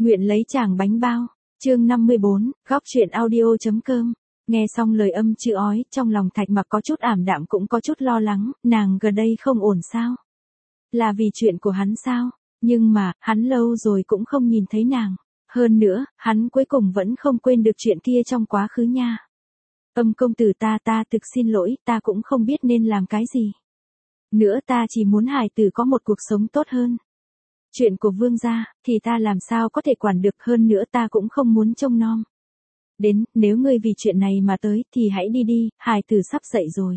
Nguyện lấy chàng bánh bao. Chương 54, góc truyện audio.com. Nghe xong lời âm chữ ói, trong lòng Thạch Mặc có chút ảm đạm cũng có chút lo lắng, nàng gần đây không ổn sao? Là vì chuyện của hắn sao? Nhưng mà, hắn lâu rồi cũng không nhìn thấy nàng. Hơn nữa, hắn cuối cùng vẫn không quên được chuyện kia trong quá khứ nha. Công tử ta thực xin lỗi, ta cũng không biết nên làm cái gì. Nữa ta chỉ muốn hài tử có một cuộc sống tốt hơn. Chuyện của vương gia, thì ta làm sao có thể quản được, hơn nữa ta cũng không muốn trông nom. Đến, nếu ngươi vì chuyện này mà tới, thì hãy đi đi, hài tử sắp dậy rồi.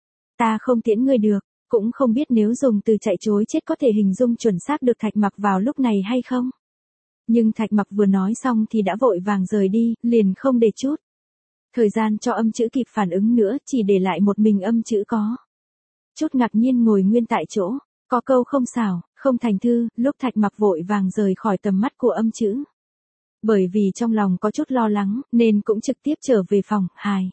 Ta không tiễn ngươi được, cũng không biết nếu dùng từ chạy chối chết có thể hình dung chuẩn xác được Thạch Mặc vào lúc này hay không. Nhưng Thạch Mặc vừa nói xong thì đã vội vàng rời đi, liền không để chút thời gian cho âm chữ kịp phản ứng nữa, chỉ để lại một mình âm chữ có chút ngạc nhiên ngồi nguyên tại chỗ, có câu không xảo, không thành thư, lúc Thạch Mặc vội vàng rời khỏi tầm mắt của âm chữ. Bởi vì trong lòng có chút lo lắng, nên cũng trực tiếp trở về phòng, hài.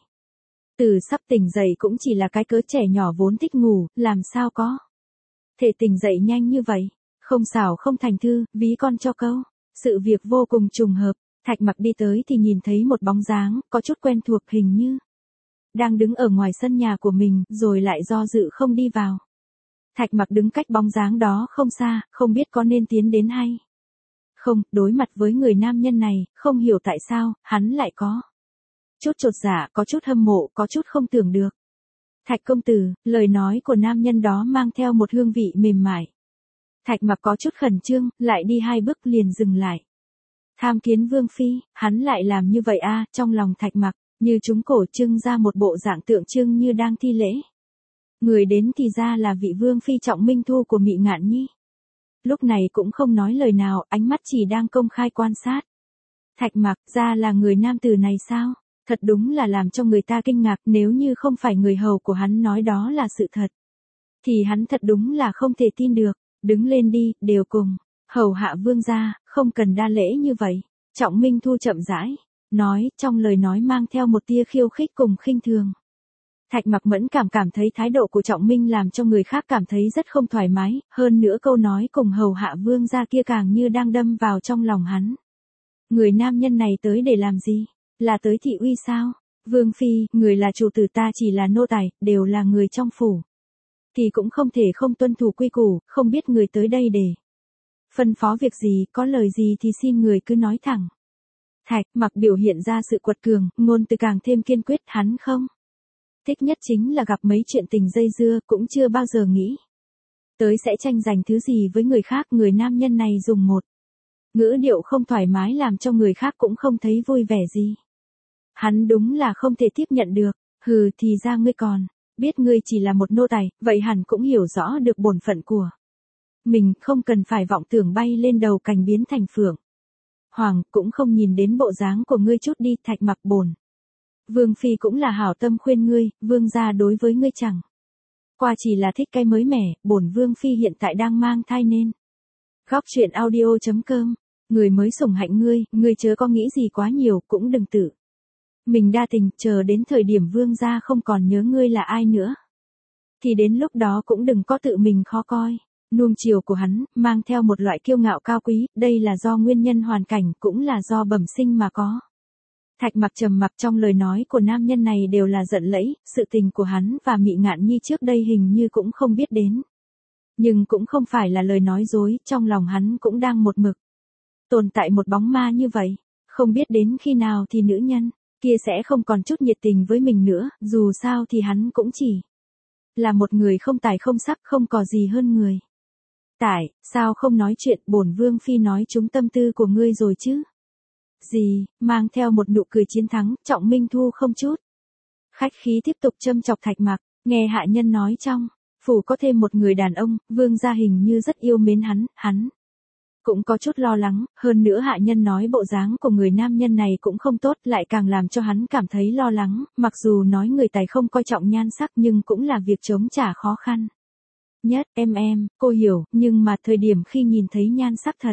Từ sắp tỉnh dậy cũng chỉ là cái cớ trẻ nhỏ vốn thích ngủ, làm sao có thể tỉnh dậy nhanh như vậy, không xảo không thành thư, ví con cho câu. Sự việc vô cùng trùng hợp, Thạch Mặc đi tới thì nhìn thấy một bóng dáng, có chút quen thuộc, hình như đang đứng ở ngoài sân nhà của mình, rồi lại do dự không đi vào. Thạch Mặc đứng cách bóng dáng đó không xa, không biết có nên tiến đến hay không. Đối mặt với người nam nhân này, không hiểu tại sao, hắn lại có chút chột dạ, có chút hâm mộ, có chút không tưởng được. Thạch công tử, lời nói của nam nhân đó mang theo một hương vị mềm mại. Thạch Mặc có chút khẩn trương, lại đi 2 bước liền dừng lại. Tham kiến vương phi, hắn lại làm như vậy a, trong lòng Thạch Mặc như trúng cổ, trưng ra một bộ dạng tượng trưng như đang thi lễ. Người đến thì ra là vị vương phi Trọng Minh Thu của Mị Ngạn Nhi. Lúc này cũng không nói lời nào, ánh mắt chỉ đang công khai quan sát. Thạch Mặc, ra là người nam tử này sao? Thật đúng là làm cho người ta kinh ngạc, nếu như không phải người hầu của hắn nói đó là sự thật, thì hắn thật đúng là không thể tin được. Đứng lên đi, đều cùng hầu hạ vương gia, không cần đa lễ như vậy. Trọng Minh Thu chậm rãi nói, trong lời nói mang theo một tia khiêu khích cùng khinh thường. Thạch Mặc mẫn cảm thấy thái độ của Trọng Minh làm cho người khác cảm thấy rất không thoải mái, hơn nữa câu nói cùng hầu hạ vương gia kia càng như đang đâm vào trong lòng hắn. Người nam nhân này tới để làm gì? Là tới thị uy sao? Vương phi, người là chủ tử, ta chỉ là nô tài, đều là người trong phủ, thì cũng không thể không tuân thủ quy củ, không biết người tới đây để phân phó việc gì, có lời gì thì xin người cứ nói thẳng. Thạch Mặc biểu hiện ra sự quật cường, ngôn từ càng thêm kiên quyết, hắn không thích nhất chính là gặp mấy chuyện tình dây dưa, cũng chưa bao giờ nghĩ tới sẽ tranh giành thứ gì với người khác. Người nam nhân này dùng một ngữ điệu không thoải mái làm cho người khác cũng không thấy vui vẻ gì. Hắn đúng là không thể tiếp nhận được. Hừ, thì ra ngươi còn biết ngươi chỉ là một nô tài, vậy hẳn cũng hiểu rõ được bổn phận của mình, không cần phải vọng tưởng bay lên đầu cành biến thành phượng hoàng, cũng không nhìn đến bộ dáng của ngươi chút đi. Thạch Mặc, bổn vương phi cũng là hảo tâm khuyên ngươi, vương gia đối với ngươi chẳng qua chỉ là thích cái mới mẻ, bổn vương phi hiện tại đang mang thai nên. Góc truyện audio.com. Người mới sủng hạnh ngươi chớ có nghĩ gì quá nhiều, cũng đừng tự mình đa tình, chờ đến thời điểm vương gia không còn nhớ ngươi là ai nữa, thì đến lúc đó cũng đừng có tự mình khó coi. Nuông chiều của hắn, mang theo một loại kiêu ngạo cao quý, đây là do nguyên nhân hoàn cảnh, cũng là do bẩm sinh mà có. Thạch Mặc trầm mặc, trong lời nói của nam nhân này đều là giận lẫy, sự tình của hắn và Mị Ngạn Nhi trước đây hình như cũng không biết đến. Nhưng cũng không phải là lời nói dối, trong lòng hắn cũng đang một mực tồn tại một bóng ma như vậy, không biết đến khi nào thì nữ nhân kia sẽ không còn chút nhiệt tình với mình nữa, dù sao thì hắn cũng chỉ là một người không tài không sắc, không có gì hơn người. Tại sao không nói chuyện, bổn vương phi nói trúng tâm tư của ngươi rồi chứ? Gì? Mang theo một nụ cười chiến thắng, Trọng Minh Thu không chút khách khí tiếp tục châm chọc Thạch Mặc. Nghe hạ nhân nói trong phủ có thêm một người đàn ông, vương gia hình như rất yêu mến hắn cũng có chút lo lắng, hơn nữa hạ nhân nói bộ dáng của người nam nhân này cũng không tốt, lại càng làm cho hắn cảm thấy lo lắng. Mặc dù nói người tài không coi trọng nhan sắc, nhưng cũng là việc chống trả khó khăn nhất. Em, cô hiểu, nhưng mà thời điểm khi nhìn thấy nhan sắc thật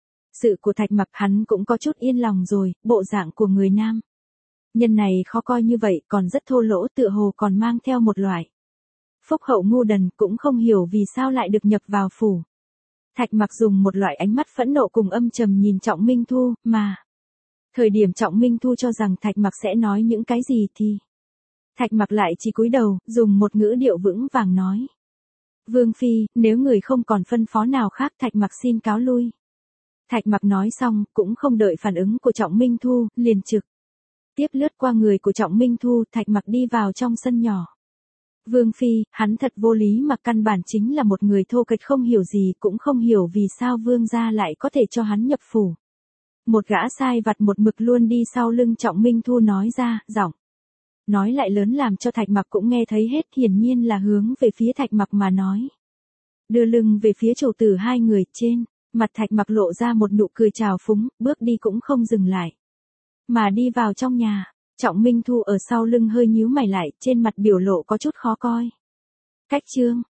sự của Thạch Mặc, hắn cũng có chút yên lòng rồi. Bộ dạng của người nam nhân này khó coi như vậy, còn rất thô lỗ, tựa hồ còn mang theo một loại phúc hậu ngu đần, cũng không hiểu vì sao lại được nhập vào phủ Thạch Mặc dùng một loại ánh mắt phẫn nộ cùng âm trầm nhìn Trọng Minh Thu, mà thời điểm Trọng Minh Thu cho rằng Thạch Mặc sẽ nói những cái gì thì Thạch Mặc lại chỉ cúi đầu, dùng một ngữ điệu vững vàng nói. Vương Phi, nếu người không còn phân phó nào khác Thạch Mặc xin cáo lui. Thạch Mặc nói xong, cũng không đợi phản ứng của Trọng Minh Thu, liền trực tiếp lướt qua người của Trọng Minh Thu, Thạch Mặc đi vào trong sân nhỏ. Vương Phi, hắn thật vô lý mà căn bản chính là một người thô kệch không hiểu gì, cũng không hiểu vì sao Vương gia lại có thể cho hắn nhập phủ. Một gã sai vặt một mực luôn đi sau lưng Trọng Minh Thu nói ra, giọng nói lại lớn làm cho Thạch Mặc cũng nghe thấy hết, hiển nhiên là hướng về phía Thạch Mặc mà nói. Đưa lưng về phía chủ tử hai người, trên mặt Thạch Mặc lộ ra một nụ cười trào phúng, bước đi cũng không dừng lại, mà đi vào trong nhà. Trọng Minh Thu ở sau lưng hơi nhíu mày lại, trên mặt biểu lộ có chút khó coi. Cách chương